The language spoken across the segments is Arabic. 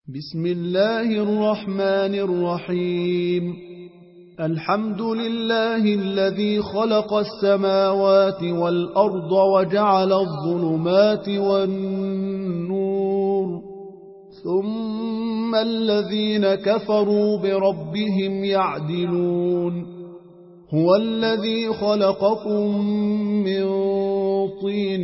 بسم الله الرحمن الرحيم. الحمد لله الذي خلق السماوات والأرض وجعل الظلمات والنور، ثم الذين كفروا بربهم يعدلون. هو الذي خلقكم من طين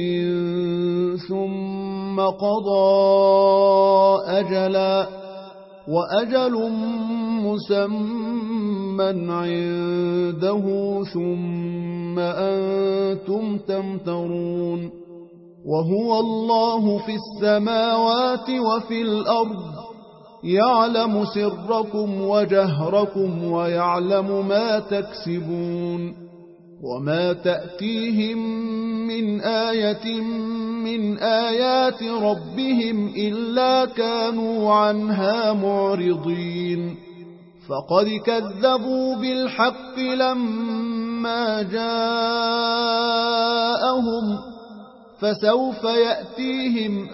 ثم قضى أجلا، وأجل مسمى عنده، ثم أنتم تمترون. وهو الله في السماوات وفي الأرض، يعلم سركم وجهركم ويعلم ما تكسبون. وما تأتيهم من آية من آيات ربهم إلا كانوا عنها معرضين. فقد كذبوا بالحق لما جاءهم، فسوف يأتيهم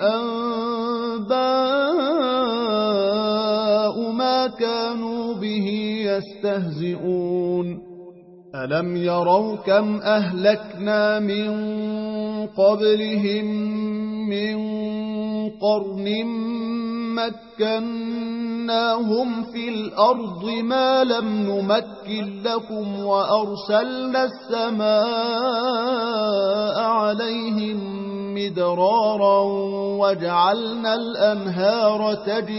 أنباء ما كانوا به يستهزئون. ألم يروا كم أهلكنا من قبلهم من قرن مكناهم في الأرض ما لم نمكن لكم، وأرسلنا السماء عليهم مدرارا وجعلنا الأنهار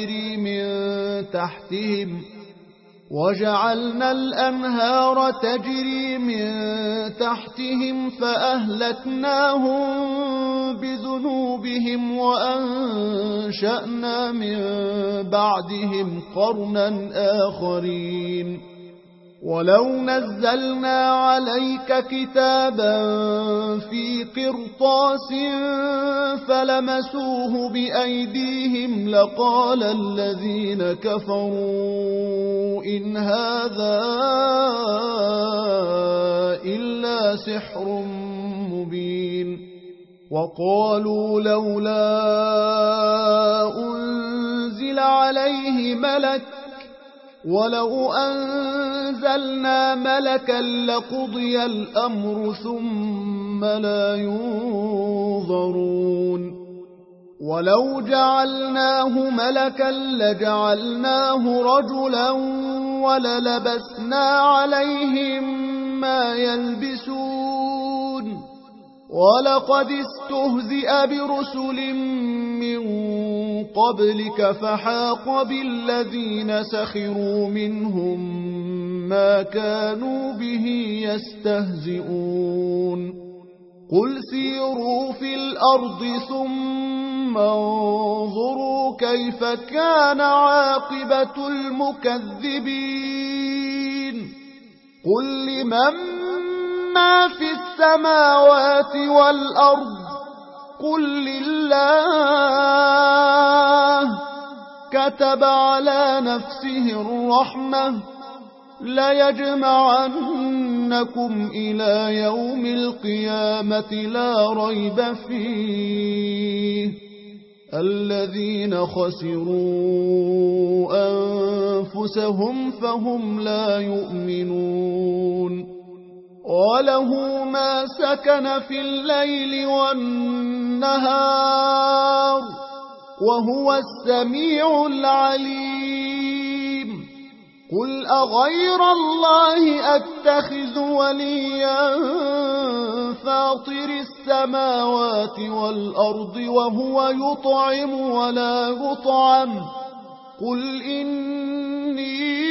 تجري من تحتهم فأهلكناهم بذنوبهم وأنشأنا من بعدهم قرنا آخرين. ولو نزلنا عليك كتابا في قرطاس فلمسوه بأيديهم لقال الذين كفروا إن هذا إلا سحر مبين. وقالوا لولا أنزل عليه ملك، ولو أنزلنا ملكا لقضي الأمر ثم لا ينظرون. ولو جعلناه ملكا لجعلناه رجلا وللبسنا عليهم ما يلبسون. ولقد استهزئ برسل من قبلك فحاق بالذين سخروا منهم ما كانوا به يستهزئون. قل سيروا في الأرض ثم انظروا كيف كان عاقبة المكذبين. قل لمن ما في السماوات والأرض، قل لله. كتب على نفسه الرحمة ليجمعنكم إلى يوم القيامة لا ريب فيه. الذين خسروا أنفسهم فهم لا يؤمنون. وله ما سكن في الليل والنهار وهو السميع العليم. قل أغير الله أتخذ وليا فاطر السماوات والأرض وهو يطعم ولا يطعم. قل إني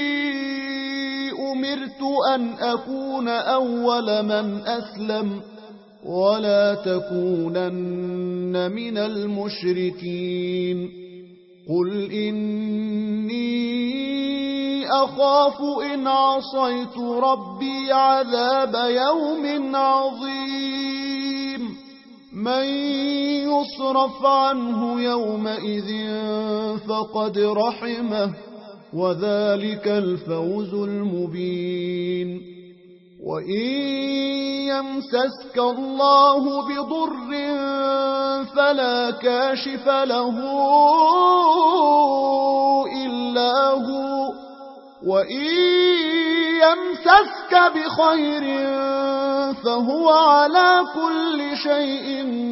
أمرت أن أكون أول من أسلم ولا تكونن من المشركين. قل إني أخاف إن عصيت ربي عذاب يوم عظيم. من يصرف عنه يومئذ فقد رحمه، وذلك الفوز المبين. وإن يمسسك الله بضر فلا كاشف له إلا هو، وإن يمسسك بخير فهو على كل شيء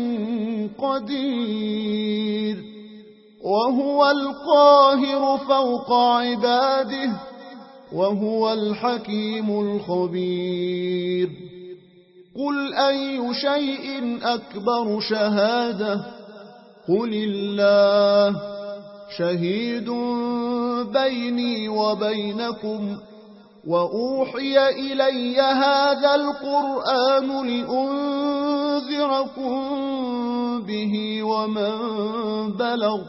قدير، وهو القاهر فوق عباده، وهو الحكيم الخبير. قل أي شيء أكبر شهادة؟ قل الله شهيد بيني وبينكم، وأوحي إلي هذا القرآن لأنذركم به ومن بلغ.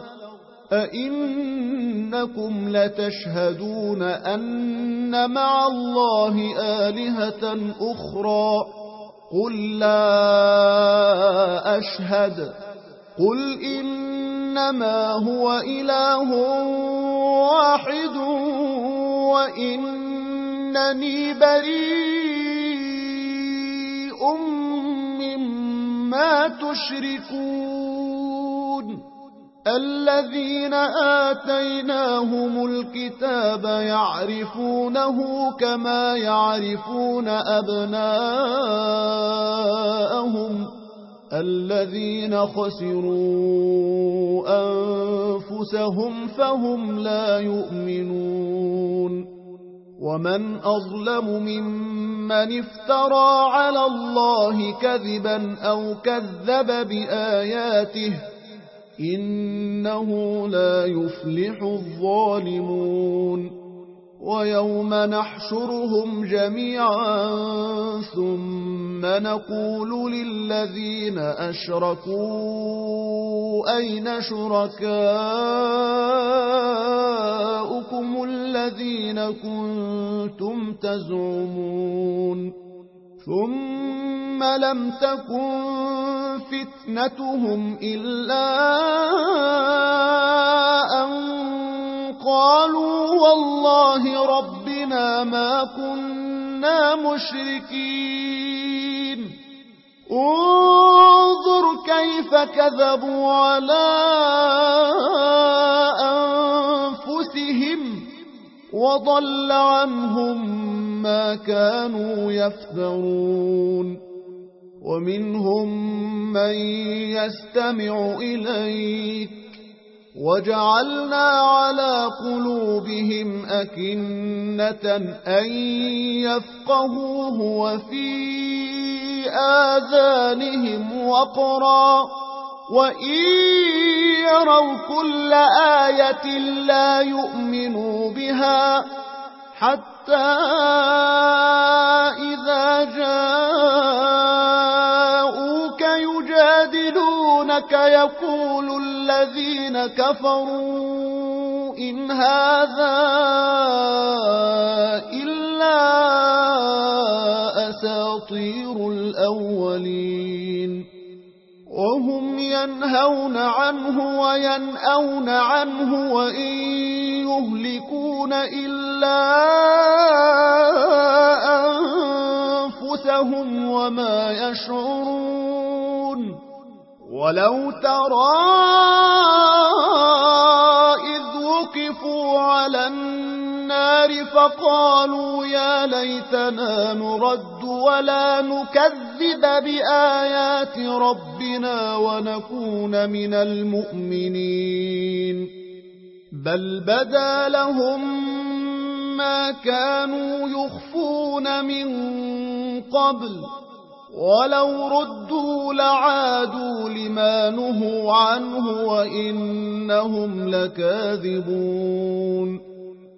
أئنكم لتشهدون أن مع الله آلهة أخرى؟ قل لا أشهد. قل إنما هو إله واحد وإنني بريء مما تشركون. الذين آتيناهم الكتاب يعرفونه كما يعرفون أبناءهم، الذين خسروا أنفسهم فهم لا يؤمنون. ومن أظلم ممن افترى على الله كذبا أو كذب بآياته، إنه لا يفلح الظالمون. ويوم نحشرهم جميعا ثم نقول للذين أشركوا أين شركاؤكم الذين كنتم تزعمون؟ ثم لم تكن فتنتهم إلا أن قالوا والله ربنا ما كنا مشركين. انظر كيف كذبوا على أنفسهم وضل عنهم ما كانوا يفترون. ومنهم من يستمع إليك وجعلنا على قلوبهم أكنة أن يفقهوه وفي آذانهم وقرا، وإن يروا كل آية لا يؤمنوا بها، حتى إذا جاءوك يجادلونك يقول الذين كفروا إن هذا إلا أساطير الأولين. وهم ينهون عنه وينأون عنه وإن يهلكون إلا أنفسهم وما يشعرون. ولو ترى إذ وقفوا على النار فقالوا يا ليتنا نرد ولا نكذب بآيات ربنا ونكون من المؤمنين، بل بدا لهم ما كانوا يخفون من قبل، ولو ردوا لعادوا لما نهوا عنه وإنهم لكاذبون.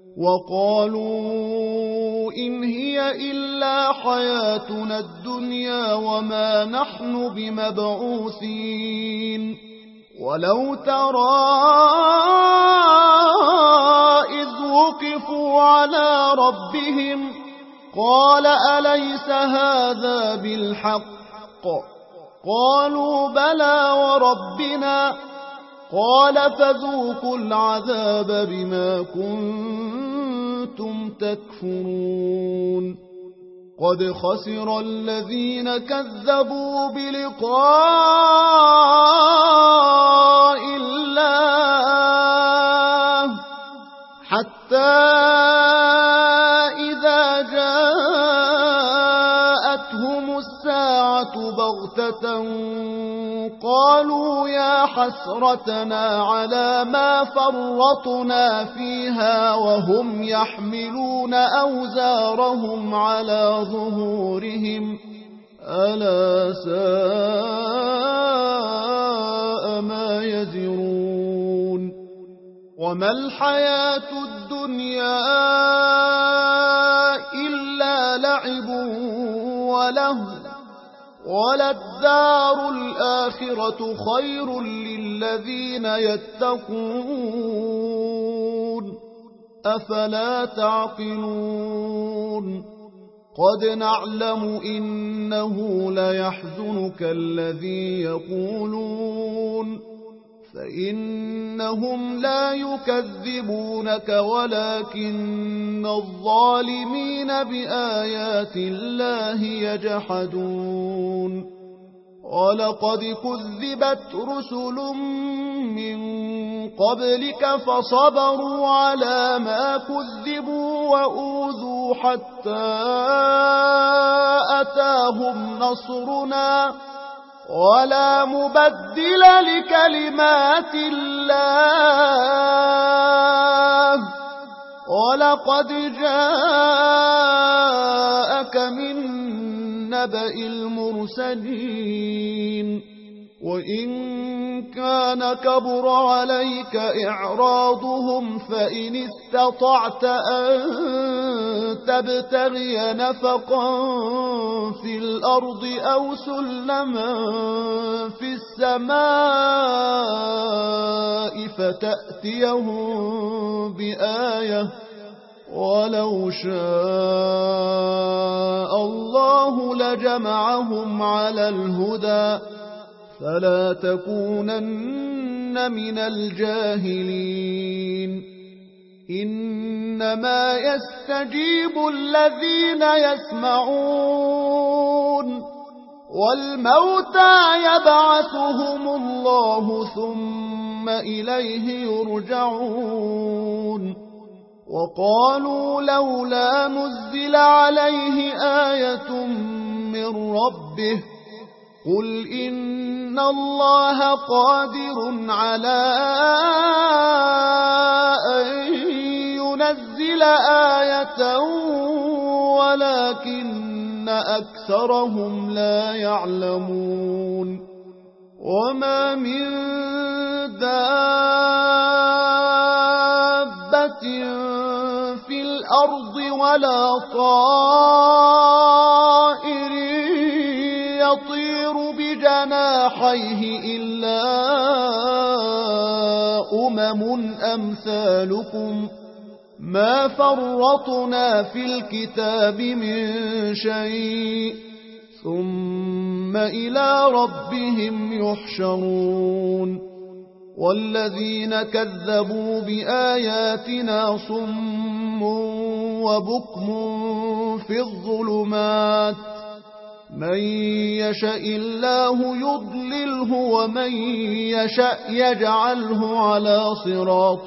وقالوا إن هي إلا حياتنا الدنيا وما نحن بمبعوثين. ولو ترى إذ وقفوا على ربهم قال أليس هذا بالحق؟ قالوا بلى وربنا. قال فذوقوا العذاب بما كنتم تكفرون. قد خسر الذين كذبوا بلقاء الله حتى إذا جاءتهم الساعة بغتة قالوا يا حسرتنا على ما فرطنا فيها وهم يحملون أوزارهم على ظهورهم ألا ساء ما يزرون وما الحياة الدنيا إلا لعب ولهو وللدار الآخرة خير للذين يتقون أفلا تعقلون قد نعلم إنه ليحزنك الذي يقولون فإنهم لا يكذبونك ولكن الظالمين بآيات الله يجحدون ولقد كذبت رسل من قبلك فصبروا على ما كذبوا وأوذوا حتى أتاهم نصرنا ولا مبدل لكلمات الله ولقد جاءك من نبأ المرسلين وإن كان كبر عليك إعراضهم فإن استطعت أن تبتغي نفقا في الأرض أو سلما في السماء فتأتيهم بآية ولو شاء الله لجمعهم على الهدى فلا تكونن من الجاهلين إنما يستجيب الذين يسمعون والموتى يبعثهم الله ثم إليه يرجعون وقالوا لولا نزل عليه آية من ربه قل إن الله قادر على أن ينزل آية ولكن أكثرهم لا يعلمون وما من دابة في الأرض ولا طائر يطير بجناحيه إلا أمثالكم ما فرطنا في الكتاب من شيء ثم إلى ربهم يحشرون والذين كذبوا بآياتنا صم وبكم في الظلمات من يشاء الله يضلله ومن يشاء يجعله على صراط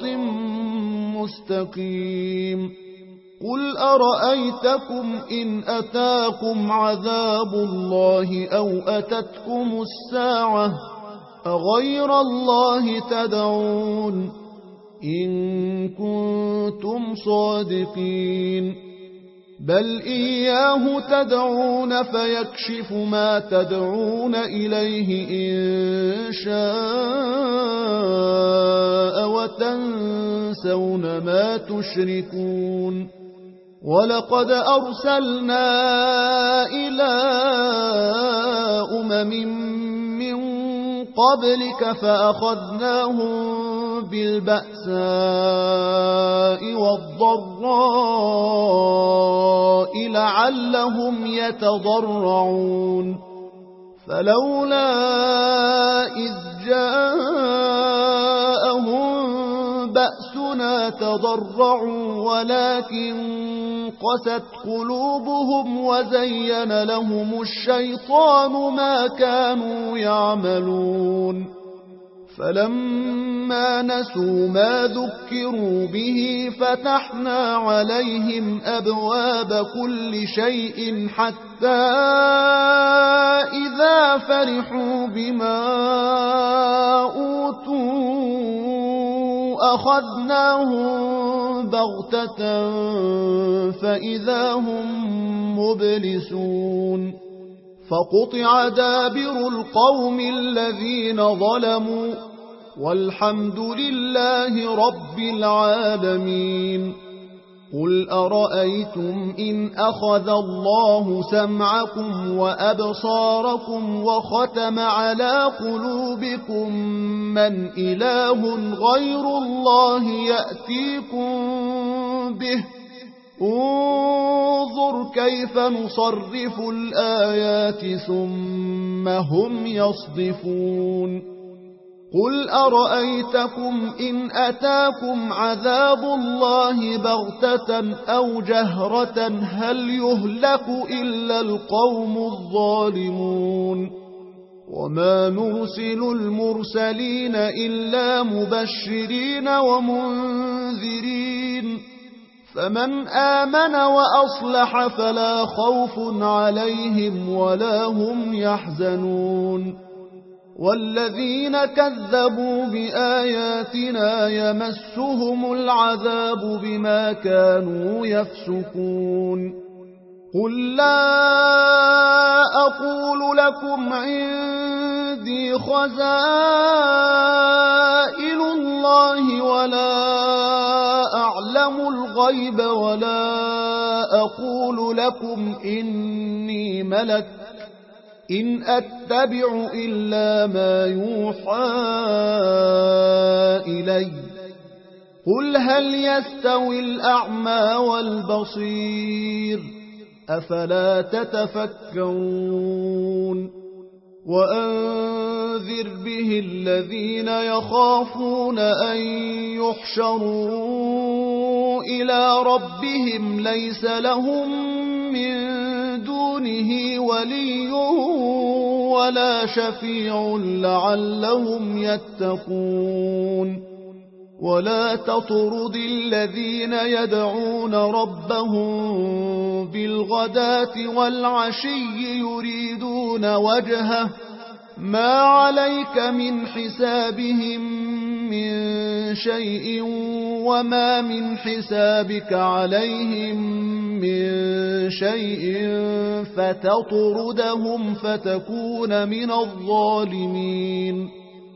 مستقيم قل أرأيتكم إن أتاكم عذاب الله أو أتتكم الساعة أغير الله تدعون إن كنتم صادقين بل إياه تدعون فيكشف ما تدعون إليه إن شاء وتنسون ما تشركون ولقد أرسلنا إلى من قبلك فأخذناهم بالبأساء والضراء لعلهم يتضرعون فلولا إذ جاءهم بأسنا تضرعوا ولكن قست قلوبهم وزين لهم الشيطان ما كانوا يعملون فلما نسوا ما ذكروا به فتحنا عليهم أبواب كل شيء حتى إذا فرحوا بما أوتوا أخذناهم بغتة فإذا هم مبلسون فقطع دابر القوم الذين ظلموا والحمد لله رب العالمين قل أرأيتم إن أخذ الله سمعكم وأبصاركم وختم على قلوبكم من إله غير الله يأتيكم به انظر كيف نصرف الآيات ثم هم يصدفون قل أرأيتكم إن أتاكم عذاب الله بغتة أو جهرة هل يهلك إلا القوم الظالمون وما نرسل المرسلين إلا مبشرين ومنذرين فمن آمن وأصلح فلا خوف عليهم ولا هم يحزنون والذين كذبوا بآياتنا يمسهم العذاب بما كانوا يفسقون قل لا أقول لكم عندي خزائن الله ولا أعلم الغيب ولا أقول لكم إني ملك إن أتبع إلا ما يوحى إلي قل هل يستوي الأعمى والبصير أفلا تتفكرون وأنذر به الذين يخافون أن يحشروا إلى ربهم ليس لهم من دونه ولي ولا شفيع لعلهم يتقون ولا تطرد الذين يدعون ربهم بالغداة والعشي يريدون وجهه ما عليك من حسابهم من شيء وما من حسابك عليهم من شيء فتطردهم فتكون من الظالمين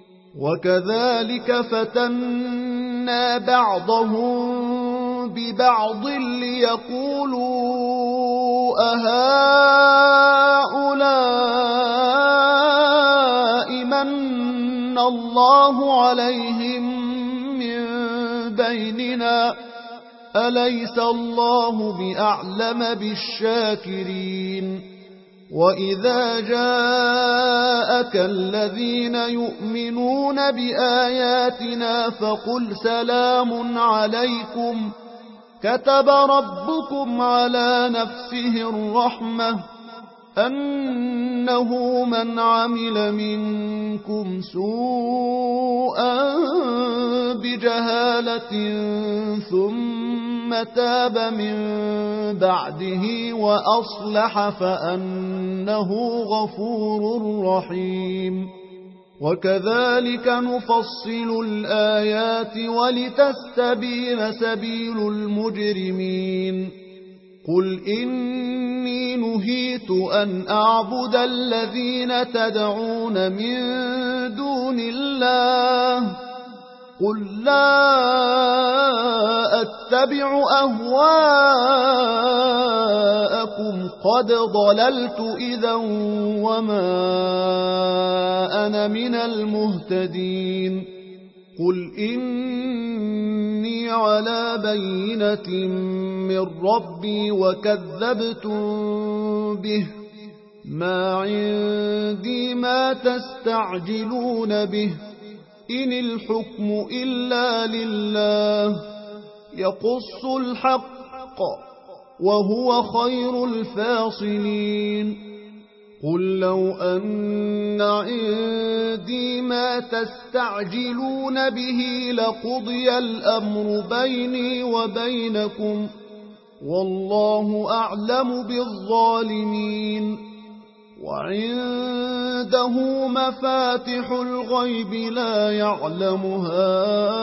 وكذلك فتنا بعضهم ببعض ليقولوا أهؤلاء من الله عليهم من بيننا أليس الله بأعلم بالشاكرين وإذا جاءك الذين يؤمنون بآياتنا فقل سلام عليكم كتب ربكم على نفسه الرحمة أنه من عمل منكم سوءا بجهالة ثم تاب من بعده وأصلح فأنه غفور رحيم وكذلك نفصل الآيات ولتستبين سبيل المجرمين قل إني نهيت أن أعبد الذين تدعون من دون الله قل لا أتبع أهواءكم قد ضللت إذا وما أنا من المهتدين قل إني على بينة من ربي وكذبتم به ما عندي ما تستعجلون به إن الحكم إلا لله يقص الحق وهو خير الفاصلين. قل لو أن عندي ما تستعجلون به لقضي الأمر بيني وبينكم والله أعلم بالظالمين. وعنده مفاتح الغيب لا يعلمها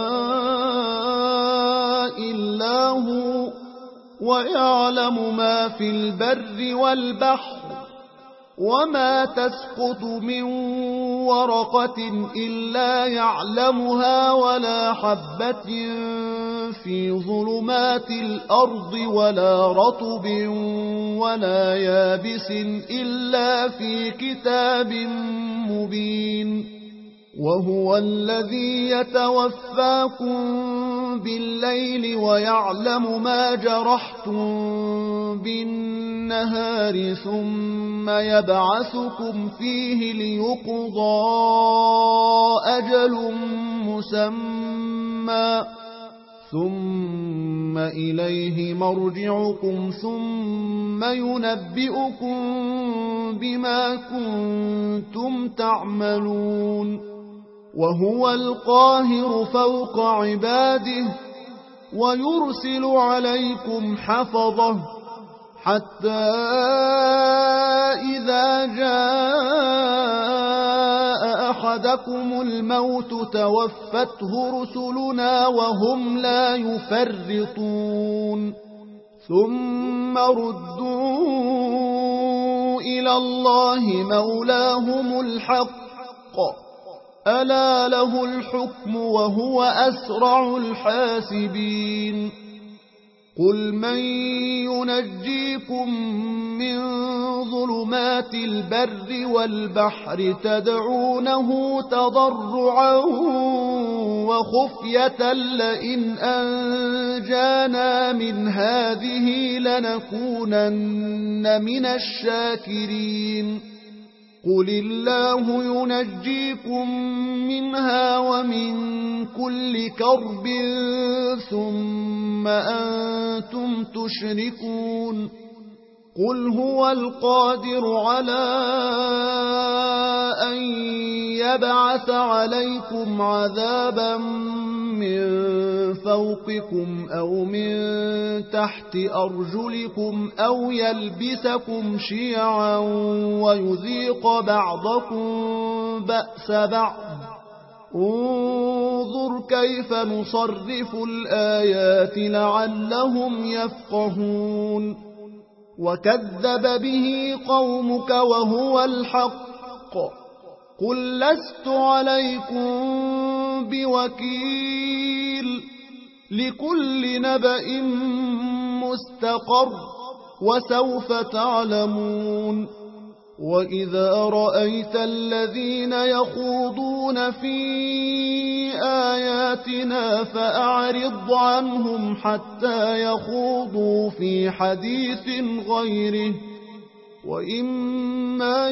إلا هو ويعلم ما في البر والبحر وما تسقط من ورقة إلا يعلمها ولا حبة في ظلمات الأرض ولا رطب ولا يابس إلا في كتاب مبين. وهو الذي يتوفاكم بالليل ويعلم ما جرحتم بالنهار ثم يبعثكم فيه ليقضى أجل مسمى ثم إليه مرجعكم ثم ينبئكم بما كنتم تعملون. وهو القاهر فوق عباده ويرسل عليكم حفظه حتى إذا جاء أحدكم الموت توفته رسلنا وهم لا يفرطون. ثم ردوا إلى الله مولاهم الحق ألا له الحكم وهو أسرع الحاسبين. قل من ينجيكم من ظلمات البر والبحر تدعونه تضرعا وخفية لئن أنجانا من هذه لنكونن من الشاكرين. قل الله ينجيكم منها ومن كل كرب ثم أنتم تشركون. قل هو القادر على أن يبعث عليكم عذابا من فوقكم أو من تحت أرجلكم أو يلبسكم شيعا ويذيق بعضكم بأس بعض. انظر كيف نصرف الآيات لعلهم يفقهون. وكذب به قومك وهو الحق قل لست عليكم بوكيل لكل نبأ مستقر وسوف تعلمون. وإذا رأيت الذين يخوضون في آياتنا فأعرض عنهم حتى يخوضوا في حديث غيره وإما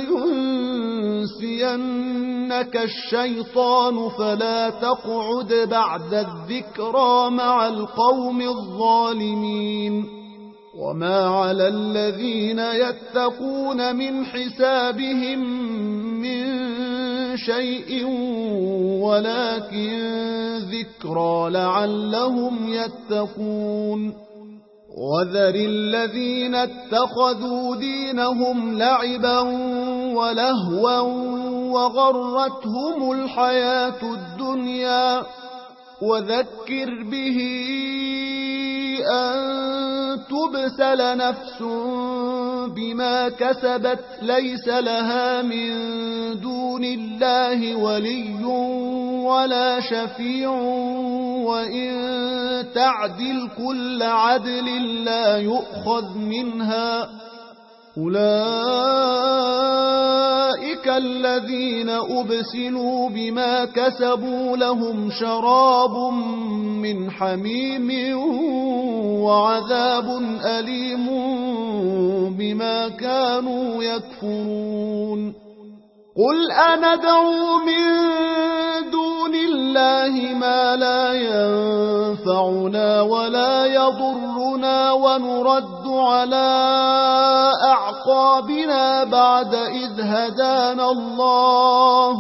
ينسينك الشيطان فلا تقعد بعد الذكرى مع القوم الظالمين. وما على الذين يتقون من حسابهم من شيء ولكن ذكرى لعلهم يتقون. وذر الذين اتخذوا دينهم لعبا ولهوا وغرتهم الحياة الدنيا وذكر به أن تبسل نفس بما كسبت ليس لها من دون الله ولي ولا شفيع وإن تعدل كل عدل لا يؤخذ منها. أولئك الذين أبسلوا بما كسبوا لهم شراب من حميم وعذاب أليم بما كانوا يكفرون. قل أندعو من دون الله ما لا ينفعنا ولا يضرنا ونرد على أعقابنا بعد إذ هدانا الله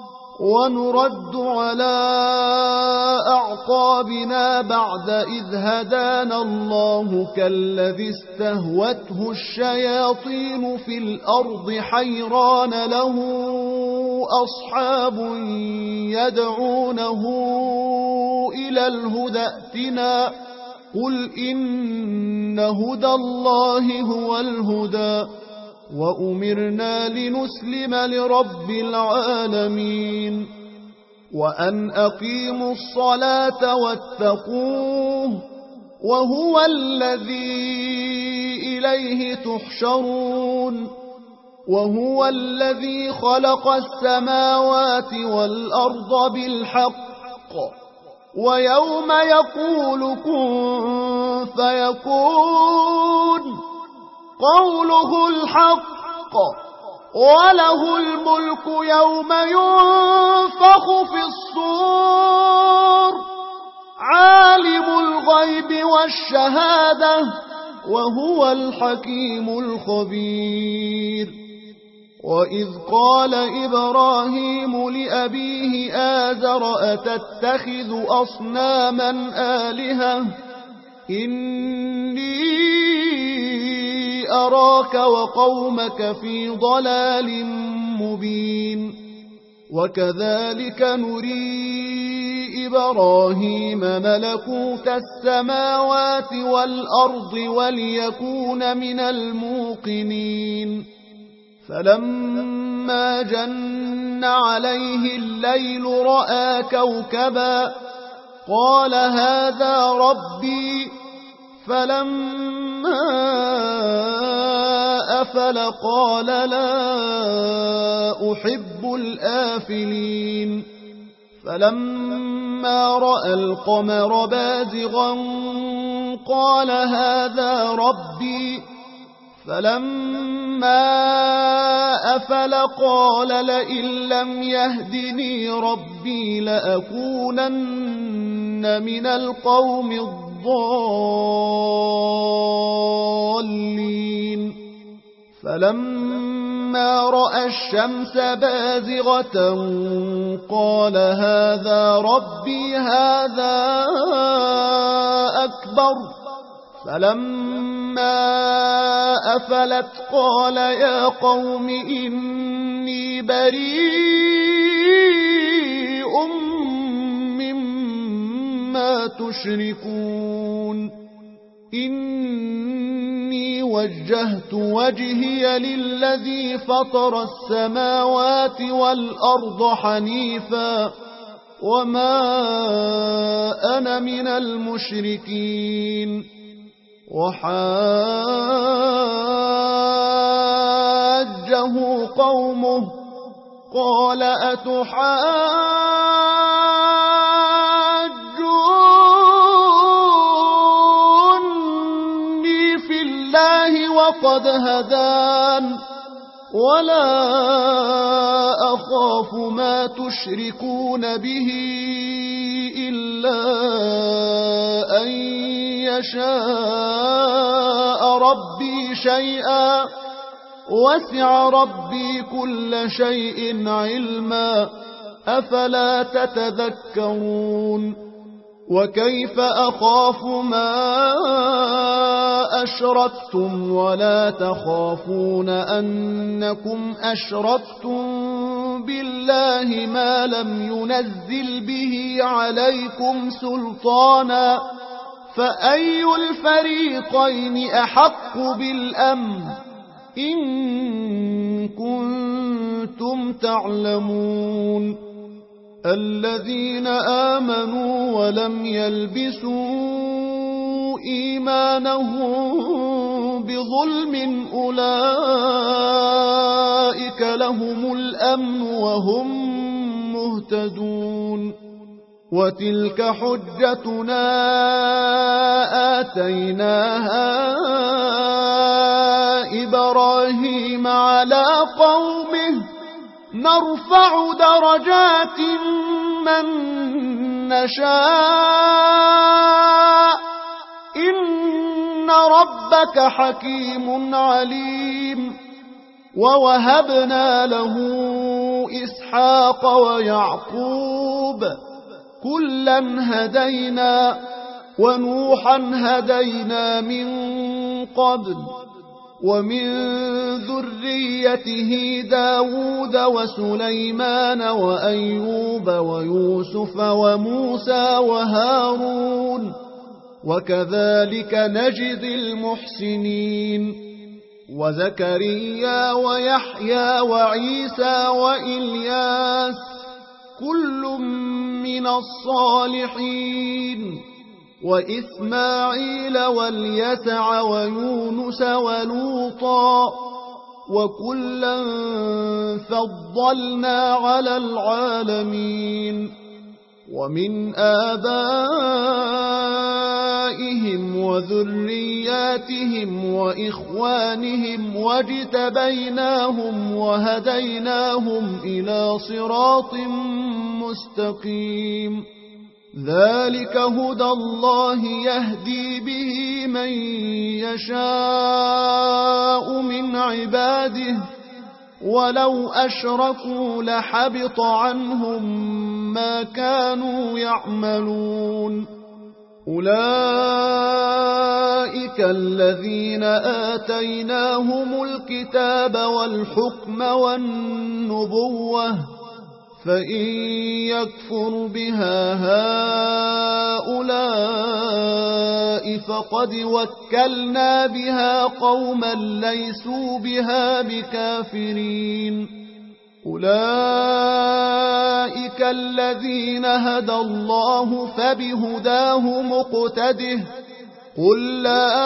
كالذي استهوته الشياطين في الأرض حيران له أصحاب يدعونه إلى الهدى ائتنا قل إن هدى الله هو الهدى وأمرنا لنسلم لرب العالمين وأن أقيموا الصلاة واتقوه وهو الذي إليه تحشرون وهو الذي خلق السماوات والأرض بالحق ويوم يقول كن فيكون قوله الحق وله الملك يوم ينفخ في الصور عالم الغيب والشهادة وهو الحكيم الخبير وإذ قال إبراهيم لأبيه آزر أتتخذ أصناما آلهة إني أراك وقومك في ضلال مبين وكذلك نري إبراهيم ملكوت السماوات والأرض وليكون من الموقنين فلما جن عليه الليل رأى كوكبا قال هذا ربي فلما أفل قال لا أحب الآفلين فلما رأى القمر بازغا قال هذا ربي فلما أفل قال لئن لم يهدني ربي لأكونن من القوم الضالين فلما رأى الشمس بازغة قال هذا ربي هذا أكبر فلما أفلت قال يا قوم إني بريء مما تشركون إني وجهت وجهي للذي فطر السماوات والأرض حنيفا وما أنا من المشركين وحاجه قومه قال أتحاجوني في الله وقد هدان ولا أخاف ما تشركون به إلا أن يشاء ربي شيئا وسع ربي كل شيء علما أفلا تتذكرون وكيف أخاف ما أشركتم ولا تخافون أنكم أشركتم بالله ما لم ينزل به عليكم سلطانا فأي الفريقين أحق بالأمن إن كنتم تعلمون الذين آمنوا ولم يلبسوا إيمانهم بظلم أولئك لهم الأمن وهم مهتدون وتلك حجتنا آتيناها إبراهيم على قومه نرفع درجات من نشاء إن ربك ربك حكيم عليم. ووهبنا له إسحاق ويعقوب كلا هدينا ونوحا هدينا من قبل ومن ذريته داود وسليمان وأيوب ويوسف وموسى وهارون وكذلك نجزي المحسنين. وزكريا ويحيى وعيسى وإلياس كل من الصالحين وإسماعيل واليسع ويونس ولوطا وكلا فضلنا على العالمين. ومن آبائهم وذرياتهم وإخوانهم واجتبيناهم وهديناهم إلى صراط مستقيم. ذلك هدى الله يهدي به من يشاء من عباده ولو أشركوا لحبط عنهم ما كانوا يعملون. أولئك الذين آتيناهم الكتاب والحكم والنبوة فإن يكفر بها هؤلاء فقد وكلنا بها قوما ليسوا بها بكافرين. أولئك الذين هدى الله فبهداه مقتده. قل لا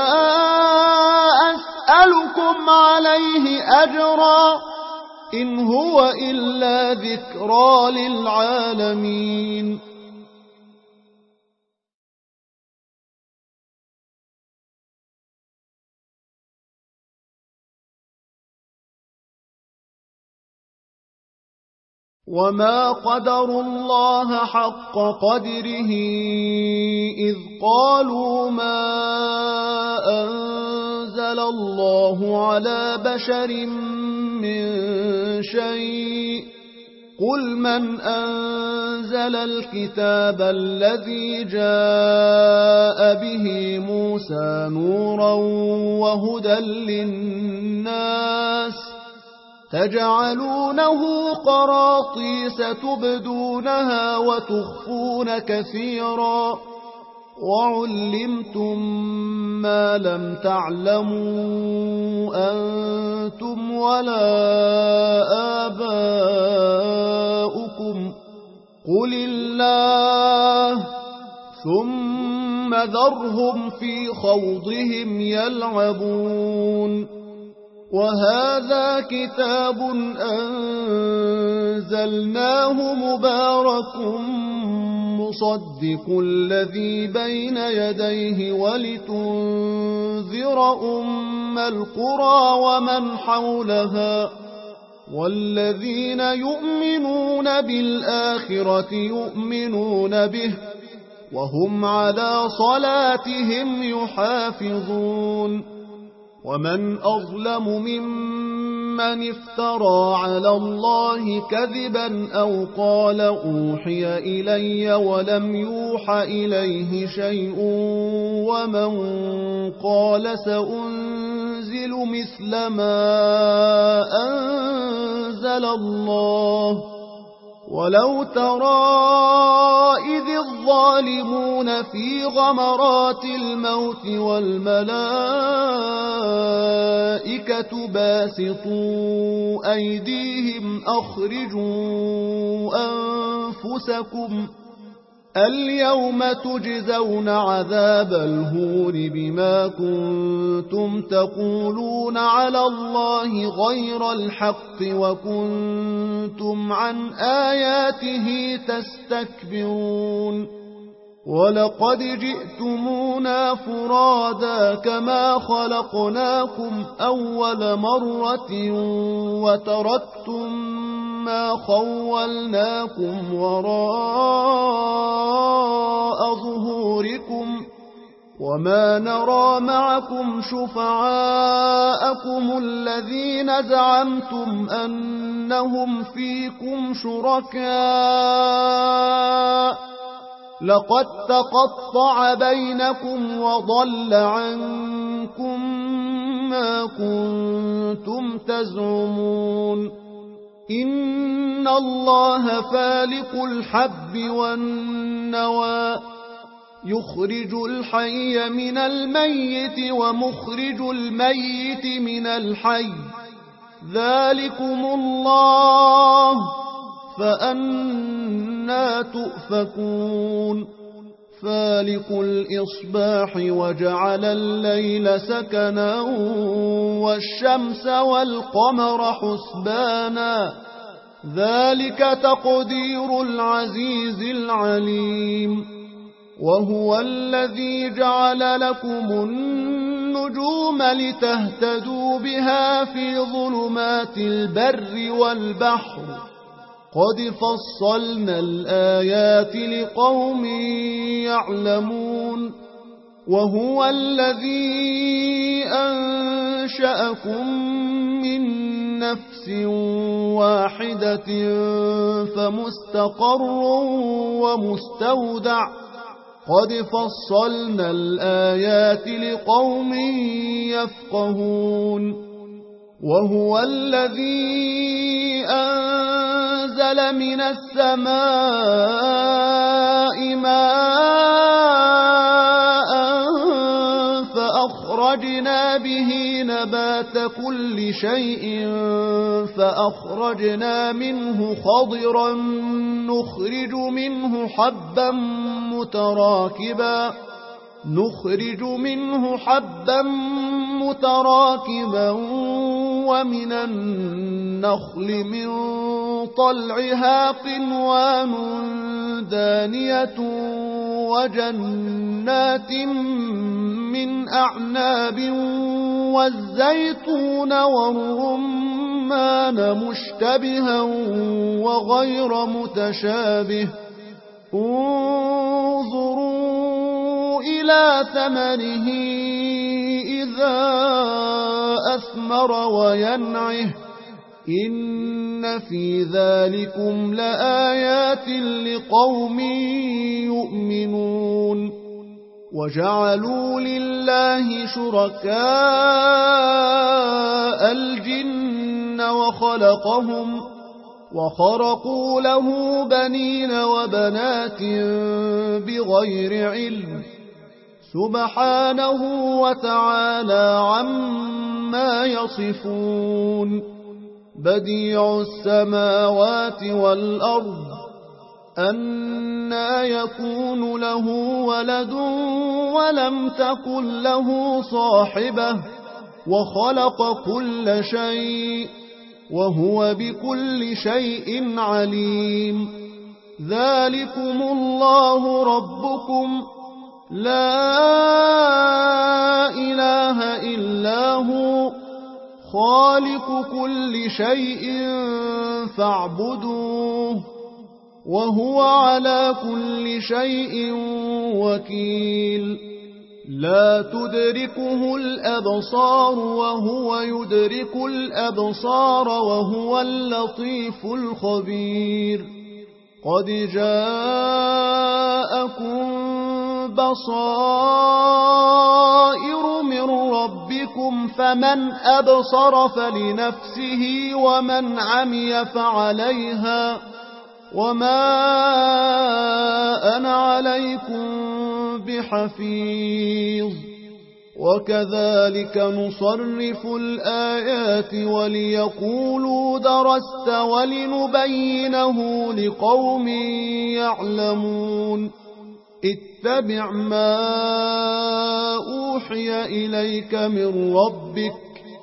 أسألكم عليه أجرا إن هو إلا ذكرى للعالمين. وما قدروا الله حق قدره إذ قالوا ما أنزل الله على بشر من شيء. قل من أنزل الكتاب الذي جاء به موسى نورا وهدى للناس تجعلونه قراطيس تبدونها وتخفون كثيرا وعلمتم ما لم تعلموا أنتم ولا آباؤكم قل الله ثم ذرهم في خوضهم يلعبون. وهذا كتاب أنزلناه مبارك مصدق الذي بين يديه ولتنذر أم القرى ومن حولها والذين يؤمنون بالآخرة يؤمنون به وهم على صلاتهم يحافظون. ومن أظلم ممن افترى على الله كذبا أو قال أوحي إلي ولم يوح إليه شيء ومن قال سأنزل مثل ما أنزل الله. ولو ترى إذ الظالمون في غمرات الموت والملائكة باسطوا أيديهم أخرجوا أنفسكم اليوم تجزون عذاب الهون بما كنتم تقولون على الله غير الحق وكنتم عن آياته تستكبرون. ولقد جئتمونا فرادا كما خلقناكم أول مرة وتركتم ما خولناكم وراء ظهوركم وما نرى معكم شفعاءكم الذين زعمتم أنهم فيكم شركاء لقد تقطع بينكم وضل عنكم ما كنتم تزعمون إن الله فالق الحب والنوى يخرج الحي من الميت ومخرج الميت من الحي ذلكم الله فأنى تؤفكون فالق الإصباح وجعل الليل سكنا والشمس والقمر حسبانا ذلك تقدير العزيز العليم وهو الذي جعل لكم النجوم لتهتدوا بها في ظلمات البر والبحر قد فصلنا الآيات لقوم يعلمون وهو الذي أنشأكم من نفس واحدة فمستقر ومستودع قد فصلنا الآيات لقوم يفقهون وهو الذي أنزل من السماء ماء فأخرجنا به نبات كل شيء فأخرجنا منه خضرا نخرج منه حبا متراكبا ومن النخل من طلعها قنوان دانية وجنات من أعناب والزيتون والرمان مشتبها وغير متشابه انظروا إلى ثمره إذا أثمر وينعه إن في ذلكم لآيات لقوم يؤمنون وجعلوا لله شركاء الجن وخرقوا له بنين وبنات بغير علم سبحانه وتعالى عما يصفون بديع السماوات والأرض أنى يكون له ولد ولم تكن له صاحبة وخلق كل شيء وهو بكل شيء عليم ذلكم الله ربكم لا إله إلا هو خالق كل شيء فاعبدوه وهو على كل شيء وكيل لا تدركه الأبصار وهو يدرك الأبصار وهو اللطيف الخبير قد جاءكم بصائر من ربكم فمن أبصر فلنفسه ومن عمي فعليها وما أنا عليكم بحفيظ وكذلك نصرف الآيات وليقولوا درست ولنبينه لقوم يعلمون اتبع ما أوحي إليك من ربك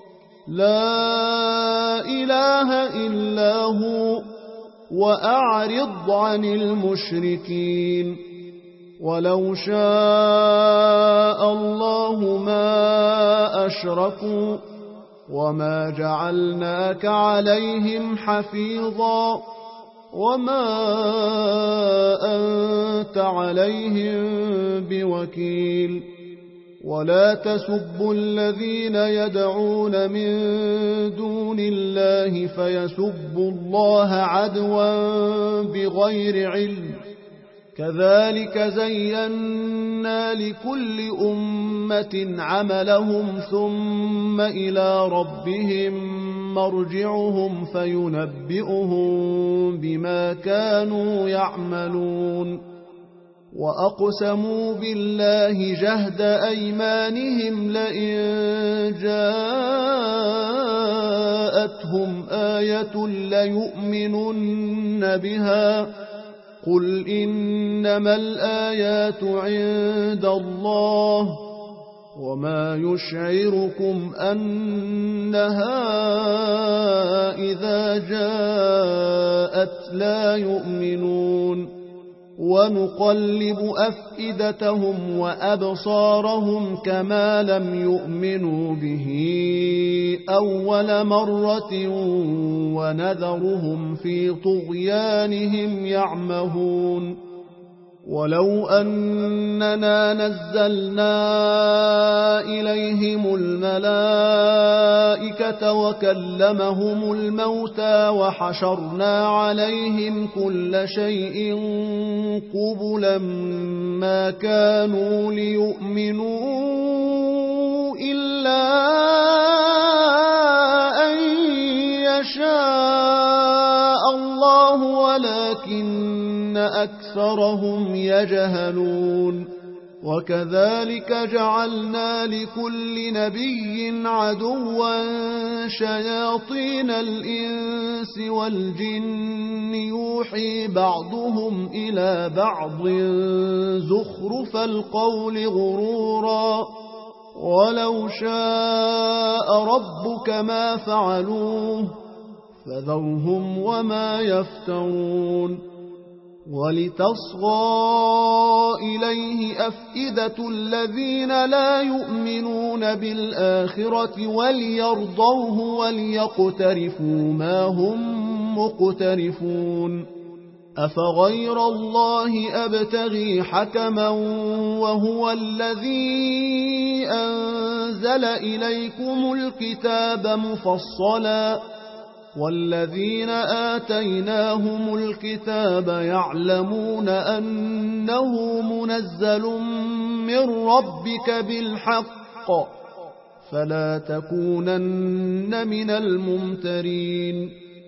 لا إله إلا هو وأعرض عن المشركين ولو شاء الله ما أشركوا وما جعلناك عليهم حفيظا وما أنت عليهم بوكيل ولا تسبوا الذين يدعون من دون الله فيسبوا الله عدوا بغير علم، كذلك زينا لكل أمة عملهم ثم إلى ربهم مرجعهم فينبئهم بما كانوا يعملون. وأقسموا بالله جهد أيمانهم لئن جاءتهم آية ليؤمنن بها، قل إنما الآيات عند الله وما يشعركم أنها إذا جاءت لا يؤمنون. ونقلب أفئدتهم وأبصارهم كما لم يؤمنوا به أول مرة ونذرهم في طغيانهم يعمهون. ولو أننا نزلنا إليهم الملائكة وكلمهم الموتى وحشرنا عليهم كل شيء قبلا ما كانوا ليؤمنوا إلا أن يشاء الله ولكن أكثرهم يجهلون. وكذلك جعلنا لكل نبي عدوا شياطين الإنس والجن يوحي بعضهم إلى بعض زخرف القول غرورا، ولو شاء ربك ما فعلوه فذرهم وما يفترون. ولتصغى إليه أفئدة الذين لا يؤمنون بالآخرة وليرضوه وليقترفوا ما هم مقترفون. أفغير الله أبتغي حكما وهو الذي أنزل إليكم الكتاب مفصلا، والذين آتيناهم الكتاب يعلمون أنه منزل من ربك بالحق فلا تكونن من الممترين.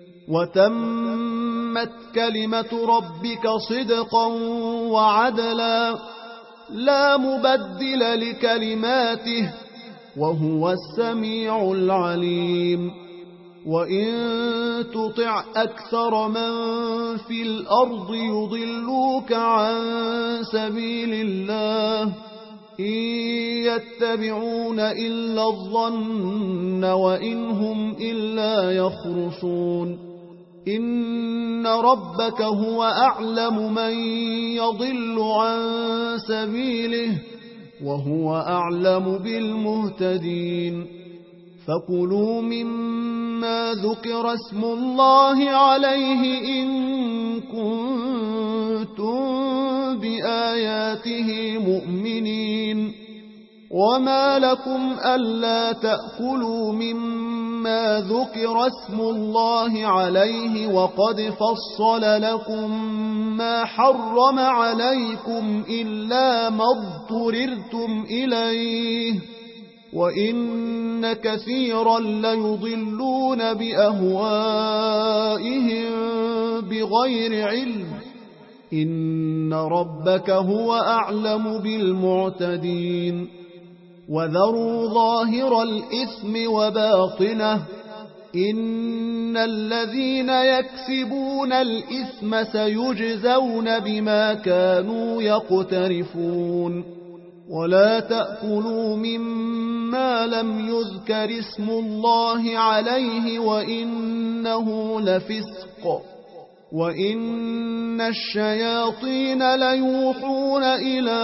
وتمت كلمة ربك صدقا وعدلا لا مبدل لكلماته وهو السميع العليم. وإن تطع أكثر من في الأرض يضلوك عن سبيل الله إن يتبعون إلا الظن وإن هم إلا يخرصون. إن ربك هو أعلم من يضل عن سبيله وهو أعلم بالمهتدين. فكلوا مما ذكر اسم الله عليه إن كنتم بآياته مؤمنين. وما لكم ألا تأكلوا مما ذكر اسم الله عليه وقد فصل لكم ما حرم عليكم إلا ما اضطررتم إليه وإن كثيرا ليضلون بأهوائهم بغير علم إن ربك هو أعلم بالمعتدين. وذروا ظاهر الإثم وباطنه إن الذين يكسبون الإثم سيجزون بما كانوا يقترفون. ولا تأكلوا مما لم يذكر اسم الله عليه وإنه لفسق وإن الشياطين ليوحون إلى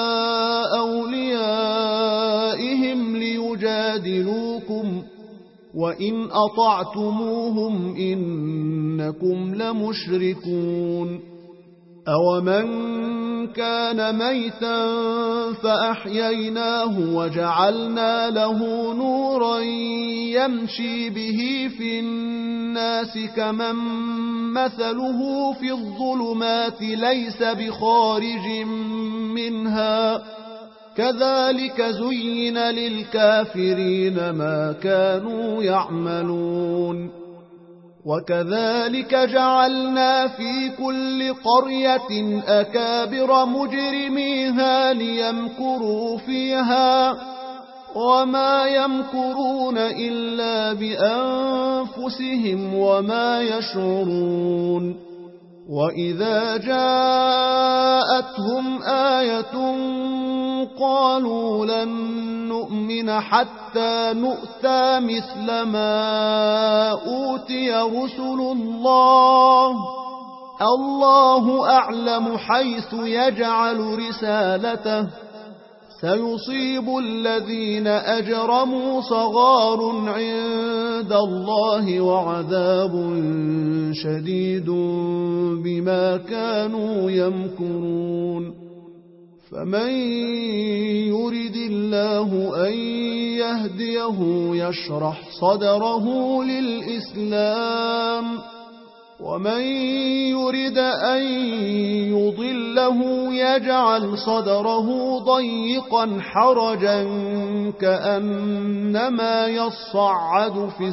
أوليائهم ليجادلوكم وإن أطعتموهم إنكم لمشركون. أَوَمَنْ كَانَ مَيْتًا فَأَحْيَيْنَاهُ وَجَعَلْنَا لَهُ نُورًا يَمْشِي بِهِ فِي النَّاسِ كَمَنْ مَثَلُهُ فِي الظُّلُمَاتِ لَيْسَ بِخَارِجٍ مِنْهَا كَذَلِكَ زُيِّنَ لِلْكَافِرِينَ مَا كَانُوا يَعْمَلُونَ وَكَذَلِكَ جَعَلْنَا فِي كُلِّ قَرْيَةٍ أَكَابِرَ مُجْرِمِيهَا لِيَمْكُرُوا فِيهَا وَمَا يَمْكُرُونَ إِلَّا بِأَنفُسِهِمْ وَمَا يَشْعُرُونَ وَإِذَا جَاءَتْهُمْ آيَةٌ قَالُوا لَن نُّؤْمِنَ حَتَّى نُؤْتَىٰ مِثْلَ مَا أُوتِيَ رُسُلُ اللَّهُ أَعْلَمُ حَيْثُ يَجْعَلُ رِسَالَتَهُ سَيُصِيبُ الَّذِينَ أَجْرَمُوا صَغَارٌ عِندَ اللَّهِ وَعَذَابٌ شَدِيدٌ بِمَا كَانُوا يَمْكُرُونَ فَمَن يُرِدِ اللَّهُ أَن يَهْدِيَهُ يَشْرَحْ صَدْرَهُ لِلْإِسْلَامِ وَمَن يُرِدْ أَن يُضِلَّهُ يَجْعَلْ صَدْرَهُ ضَيِّقًا حَرَجًا كَأَنَّمَا يَصَّعَّدُ فِي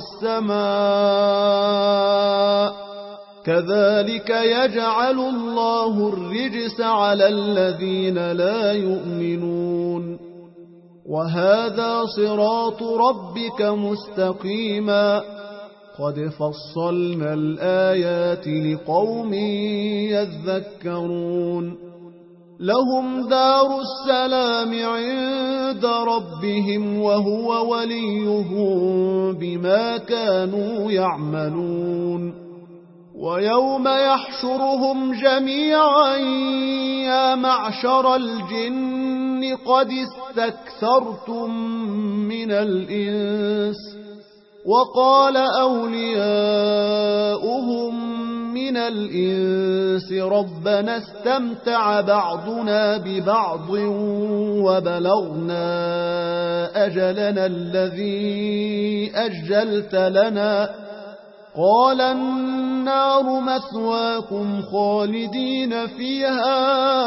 السَّمَاءِ كَذَلِكَ يَجْعَلُ اللَّهُ الرِّجْسَ عَلَى الَّذِينَ لَا يُؤْمِنُونَ وَهَذَا صِرَاطُ رَبِّكَ مُسْتَقِيمًا قَدْ فَصَّلْنَا الْآيَاتِ لِقَوْمٍ يَذَّكَّرُونَ لَهُمْ دَارُ السَّلَامِ عِندَ رَبِّهِمْ وَهُوَ وَلِيُّهُم بِمَا كَانُوا يَعْمَلُونَ وَيَوْمَ يَحْشُرُهُمْ جَمِيعًا يَا مَعْشَرَ الْجِنِّ قَدِ اسْتَكْثَرْتُم مِّنَ الْإِنسِ وَقَالَ أَوْلِيَاؤُهُم مِّنَ الْإِنسِ رَبَّنَا اسْتَمْتَعَ بَعْضُنَا بِبَعْضٍ وَبَلَغْنَا أَجَلَنَا الَّذِي أَجَّلْتَ لَنَا قَالَ النَّارُ مَثْوَاكُمْ خَالِدِينَ فِيهَا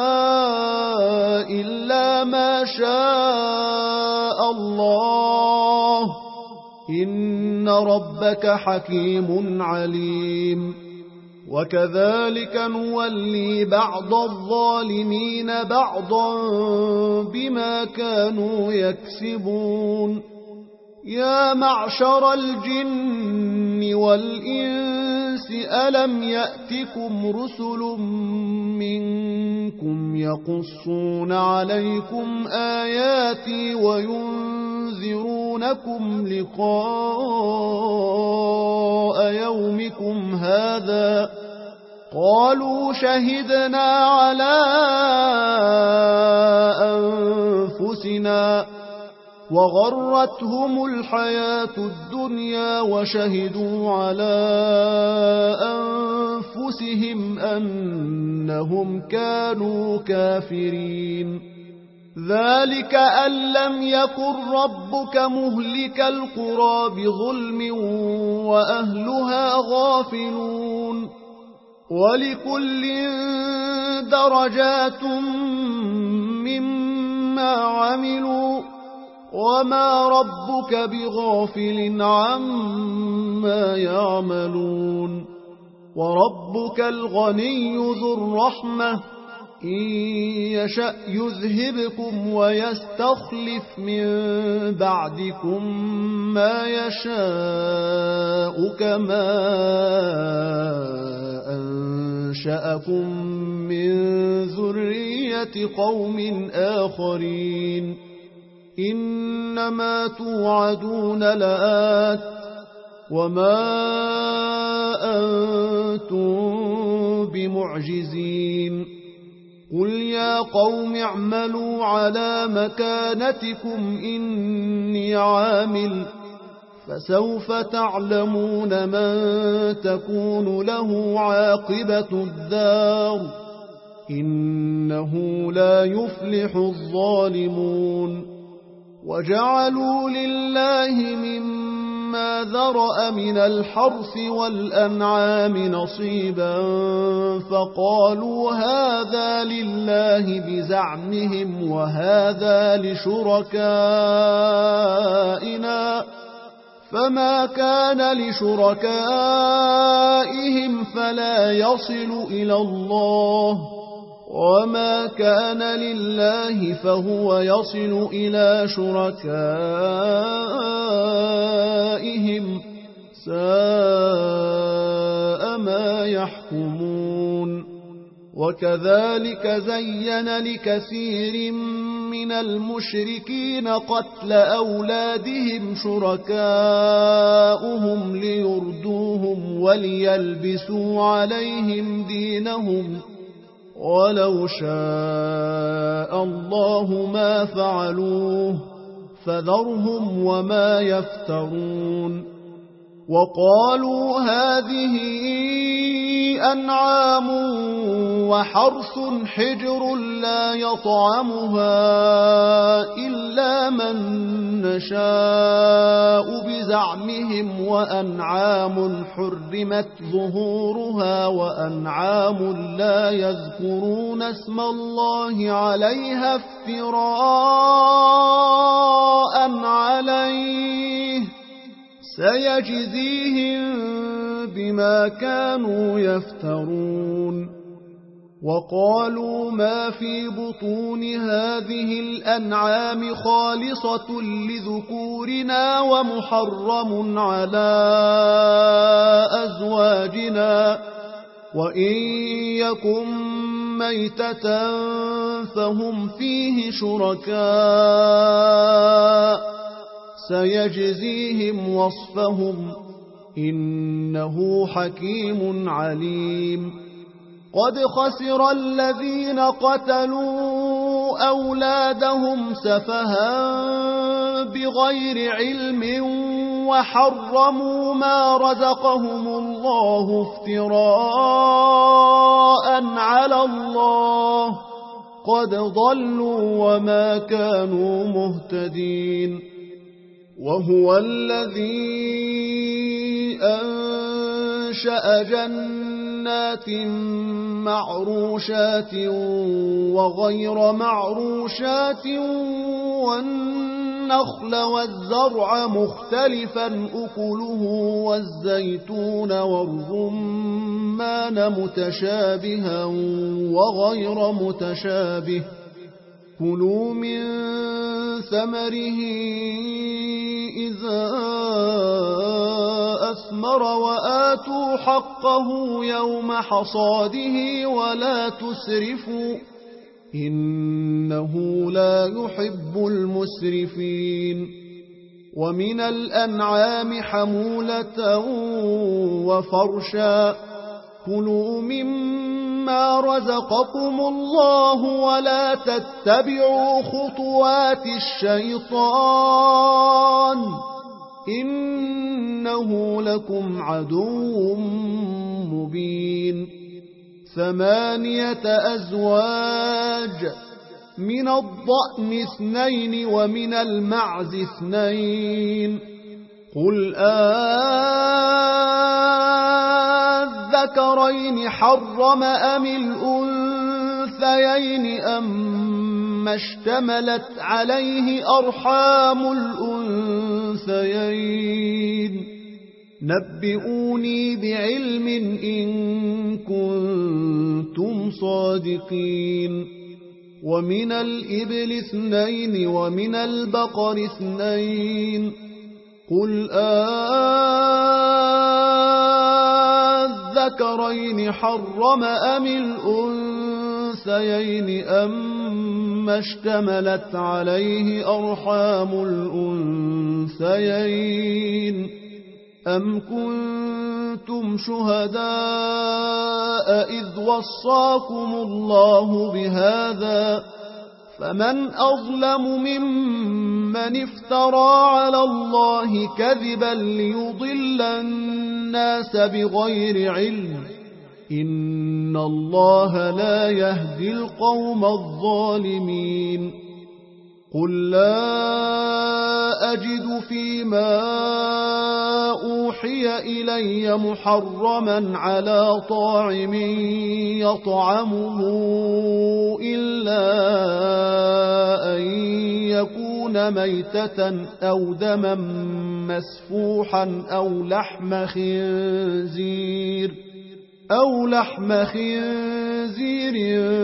إِلَّا مَا شَاءَ اللَّهُ إِنَّ رَبَّكَ حَكِيمٌ عَلِيمٌ وَكَذَلِكَ نُوَلِّي بَعْضَ الظَّالِمِينَ بَعْضًا بِمَا كَانُوا يَكْسِبُونَ يَا مَعْشَرَ الْجِنِّ وَالْإِنسِ أَلَمْ يَأْتِكُمْ رُسُلٌ مِّنكُمْ يَقُصُّونَ عَلَيْكُمْ آيَاتِي وَيُنذِرُونَكُمْ لِقَاءَ يَوْمِكُمْ هَٰذَا قَالُوا شَهِدْنَا عَلَىٰ أَنفُسِنَا وَغَرَّتْهُمُ الْحَيَاةُ الدُّنْيَا وَشَهِدُوا عَلَىٰ أَنفُسِهِمْ أَنَّهُمْ كَانُوا كَافِرِينَ ذَلِكَ أَن لَّمْ يَكُن رَّبُّكَ مُهْلِكَ الْقُرَىٰ بِظُلْمٍ وَأَهْلُهَا غَافِلُونَ وَلِكُلٍّ دَرَجَاتٌ مِّمَّا عَمِلُوا وَمَا رَبُّكَ بِغَافِلٍ عَمَّا يَعْمَلُونَ وَرَبُّكَ الْغَنِيُّ ذُو الرَّحْمَةِ إِن يَشَأْ يُذْهِبْكُمْ وَيَسْتَخْلِفْ مِن بَعْدِكُم مَّا يَشَاءُ كَمَا أَنشَأَكُم مِّن ذُرِّيَّةِ قَوْمٍ آخَرِينَ إِنَّمَا تُوعَدُونَ لَآتٍ وَمَا أَنتُم بِمُعْجِزِينَ قُلْ يَا قَوْمِ اعْمَلُوا عَلَىٰ مَكَانَتِكُمْ إِنِّي عَامِلٌ فَسَوْفَ تَعْلَمُونَ مَن تَكُونُ لَهُ عَاقِبَةُ الدَّارِ إنه لا يفلح الظالمون. وجعلوا لله مما ذرأ من الحرث والأنعام نصيبا فقالوا هذا لله بزعمهم وهذا لشركائنا، فما كان لشركائهم فلا يصل إلى الله، وما كان لله فهو يصل إلى شركائهم، ساء ما يحكمون. وكذلك زين لكثير من المشركين قتل أولادهم شركاؤهم ليردوهم وليلبسوا عليهم دينهم، ولو شاء الله ما فعلوه فذرهم وما يفترون. وقالوا هذه أنعام وحرث حجر لا يطعمها إلا من نشاء بزعمهم، وأنعام حرمت ظهورها وأنعام لا يذكرون اسم الله عليها افتراء عليه، سيجزيهم بما كانوا يفترون. وقالوا ما في بطون هذه الأنعام خالصة لذكورنا ومحرم على أزواجنا، وإن يكن ميتة فهم فيه شركاء، سيجزيهم وصفهم إنه حكيم عليم. قد خسر الذين قتلوا أولادهم سفها بغير علم وحرموا ما رزقهم الله افتراء على الله، قد ضلوا وما كانوا مهتدين. وهو الذي أنشأ جنات معروشات وغير معروشات والنخل والزرع مختلفا أكله والزيتون والرمان متشابها وغير متشابه، كلوا من ثمره إذا أثمر وآتوا حقه يوم حصاده ولا تسرفوا إنه لا يحب المسرفين. ومن الأنعام حمولة وفرشا، كلوا مما رزقكم الله ولا تتبعوا خطوات الشيطان إنه لكم عدو مبين. 8 أزواج، من الضأن 2 ومن المعز 2، قل الذكرين حرم أم الأنثيين أم اشتملت عليه أرحام الأنثيين، نبئوني بعلم إن كنتم صادقين. ومن الإبل 2 ومن البقر 2، قل الذكرين حرم أم الأنثيين أم اشتملت عليه أرحام الأنثيين، أم كنتم شهداء إذ وصاكم الله بهذا، فمن أظلم ممن افترى على الله كذبا ليضل الناس بغير علم، إن الله لا يهدي القوم الظالمين قل لا أجد فيما أوحي إلي محرما على طاعم يطعمه إلا أن يكون ميتة أو دما مسفوحا أو لحم خنزير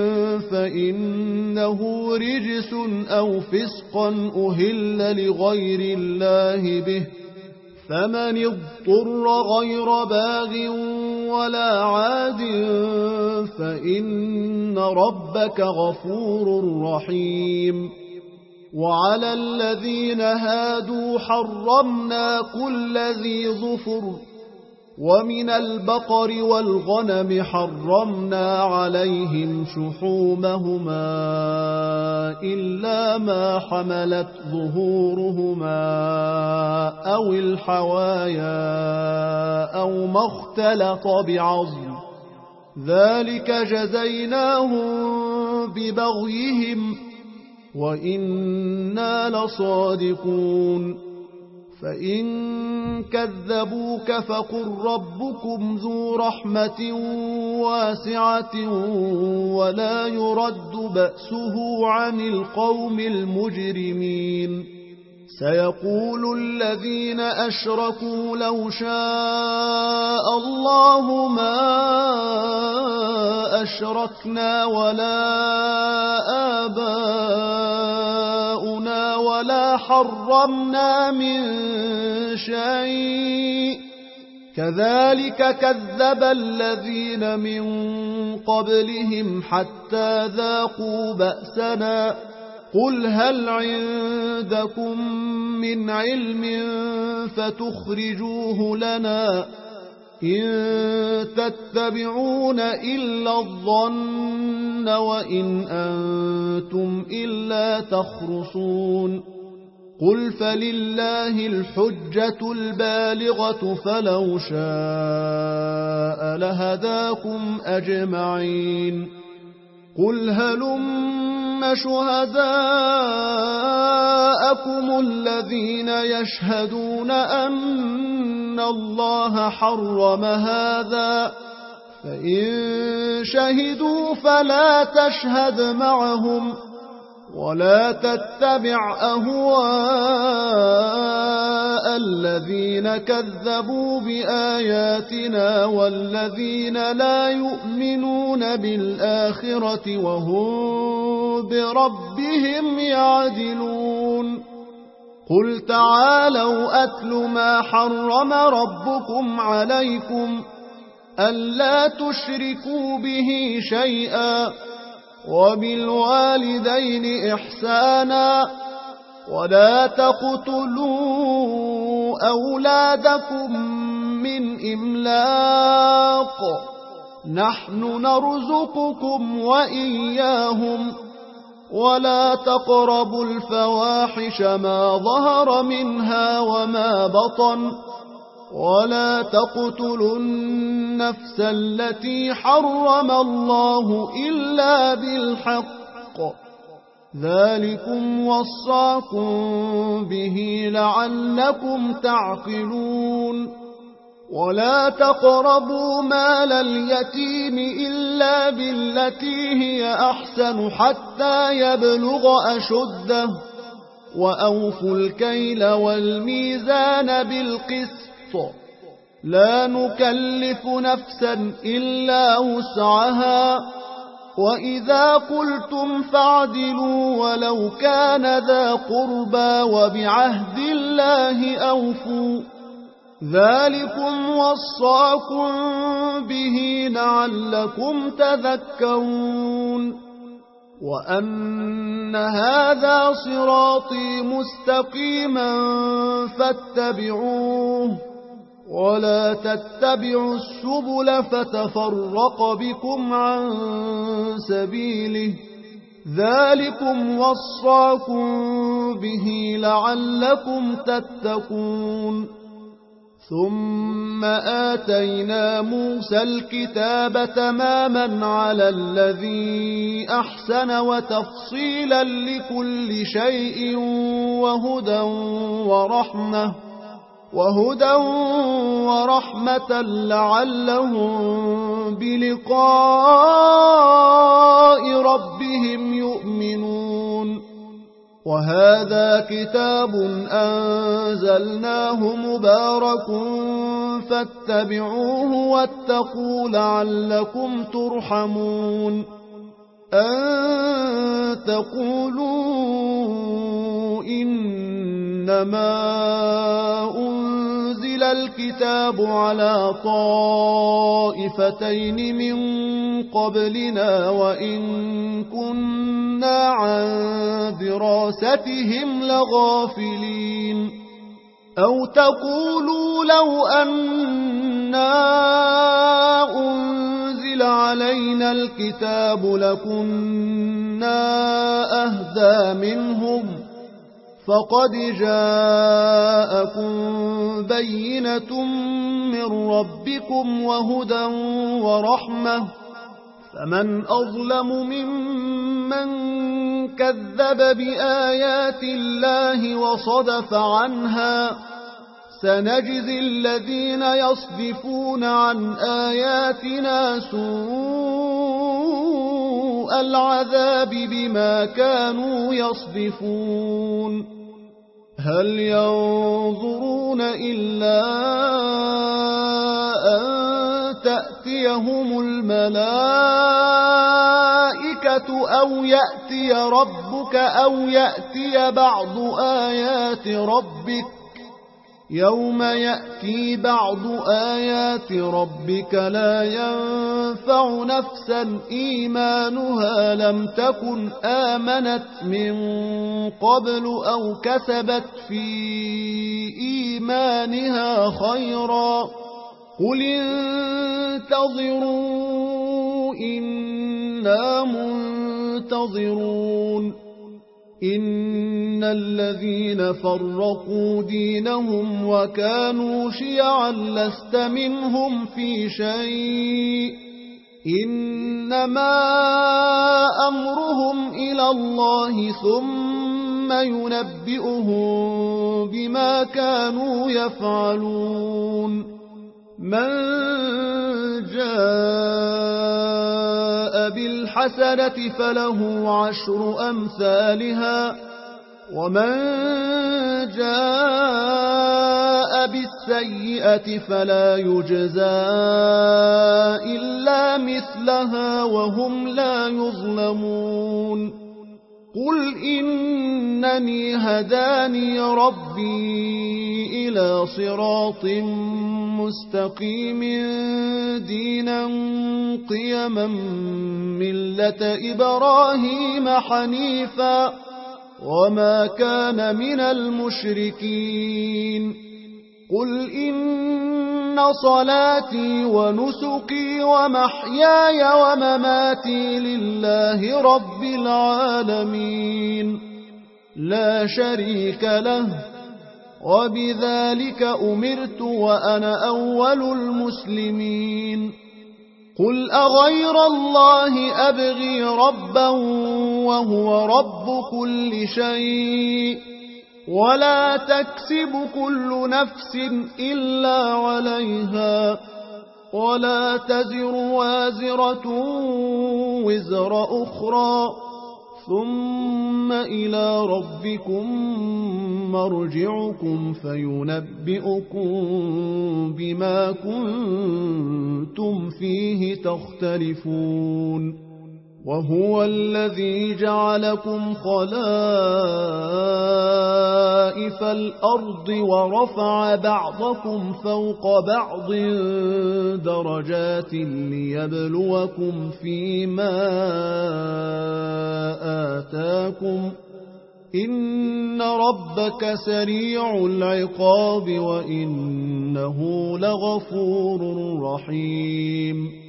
فإنه رجس أو فسقا أهل لغير الله به فمن اضطر غير باغ ولا عاد فإن ربك غفور رحيم وعلى الذين هادوا حرمنا كل ذي ظفر ومن البقر والغنم حرمنا عليهم شحومهما إلا ما حملت ظهورهما أو الحوايا أو ما اختلط بعظم ذلك جزيناهم ببغيهم وإنا لصادقون فإن كذبوك فقل ربكم ذو رحمة واسعة ولا يرد بأسه عن القوم المجرمين سيقول الذين أشركوا لو شاء الله ما أشركنا ولا آباؤنا ولا حرمنا من شيء كذلك كذب الذين من قبلهم حتى ذاقوا بأسنا قل هل عندكم من علم فتخرجوه لنا إن تتبعون إلا الظن وإن أنتم إلا تخرصون قل فلله الحجة البالغة فلو شاء لهداكم أجمعين قل هلم شهداءكم الذين يشهدون أن الله حرم هذا فإن شهدوا فلا تشهد معهم ولا تتبع أهواء الذين كذبوا بآياتنا والذين لا يؤمنون بالآخرة وهم بربهم يعدلون قل تعالوا أتل ما حرم ربكم عليكم ألا تشركوا به شيئا وبالوالدين إحسانا ولا تقتلوا أولادكم من إملاق نحن نرزقكم وإياهم ولا تقربوا الفواحش ما ظهر منها وما بطن ولا تقتلوا النفس التي حرم الله إلا بالحق ذلكم وصاكم به لعلكم تعقلون ولا تقربوا مال اليتيم إلا بالتي هي أحسن حتى يبلغ أشده وأوفوا الكيل والميزان بالقسط لا نكلف نفسا إلا وسعها وإذا قلتم فاعدلوا ولو كان ذا قربى وبعهد الله أوفوا ذلكم وصاكم به لعلكم تذكرون وأن هذا صراطي مستقيما فاتبعوه ولا تتبعوا السبل فتفرق بكم عن سبيله ذلكم وصاكم به لعلكم تتقون ثم آتينا موسى الكتاب تماما على الذي أحسن وتفصيلا لكل شيء وهدى ورحمة لعلهم بلقاء ربهم يؤمنون. وهذا كتاب أنزلناه مبارك فاتبعوه واتقوا لعلكم ترحمون. أن تقولوا إنما أنزل الكتاب على طائفتين من قبلنا وإن كنا عن دراستهم لغافلين. أو تقولوا لو أنا أنزل علينا الكتاب لكنا أهدى منهم فقد جاءكم بينة من ربكم وهدى ورحمة فمن أظلم ممن كذب بآيات الله وصدف عنها. سنجزي الذين يصدفون عن آياتنا سوء العذاب بما كانوا يصدفون. هل ينظرون إلا أن تأتيهم الملائكة أو يأتي ربك أو يأتي بعض آيات ربك. يوم يأتي بعض آيات ربك لا ينفع نفسا إيمانها لم تكن آمنت من قبل أو كسبت في إيمانها خيرا. قل انتظروا إنا منتظرون. إن الذين فرقوا دينهم وكانوا شيعا لست منهم في شيء إنما أمرهم إلى الله ثم ينبئهم بما كانوا يفعلون. من جاء بالحسنة فله 10 أمثالها ومن جاء بالسيئة فلا يجزى إلا مثلها وهم لا يظلمون. قل إنني هداني ربي إلى صراط مستقيم دينا قيما ملة إبراهيم حنيفا وما كان من المشركين. قل إن صلاتي ونسكي ومحياي ومماتي لله رب العالمين لا شريك له وبذلك أمرت وأنا أول المسلمين. قل أغير الله أبغي ربا وهو رب كل شيء ولا تكسب كل نفس إلا عليها ولا تزر وازرة وزر أخرى ثم إلى ربكم مرجعكم فينبئكم بما كنتم فيه تختلفون. وهو الذي جعلكم خلائف الأرض ورفع بعضكم فوق بعض درجات ليبلوكم فيما آتاكم إن ربك سريع العقاب وإنه لغفور رحيم.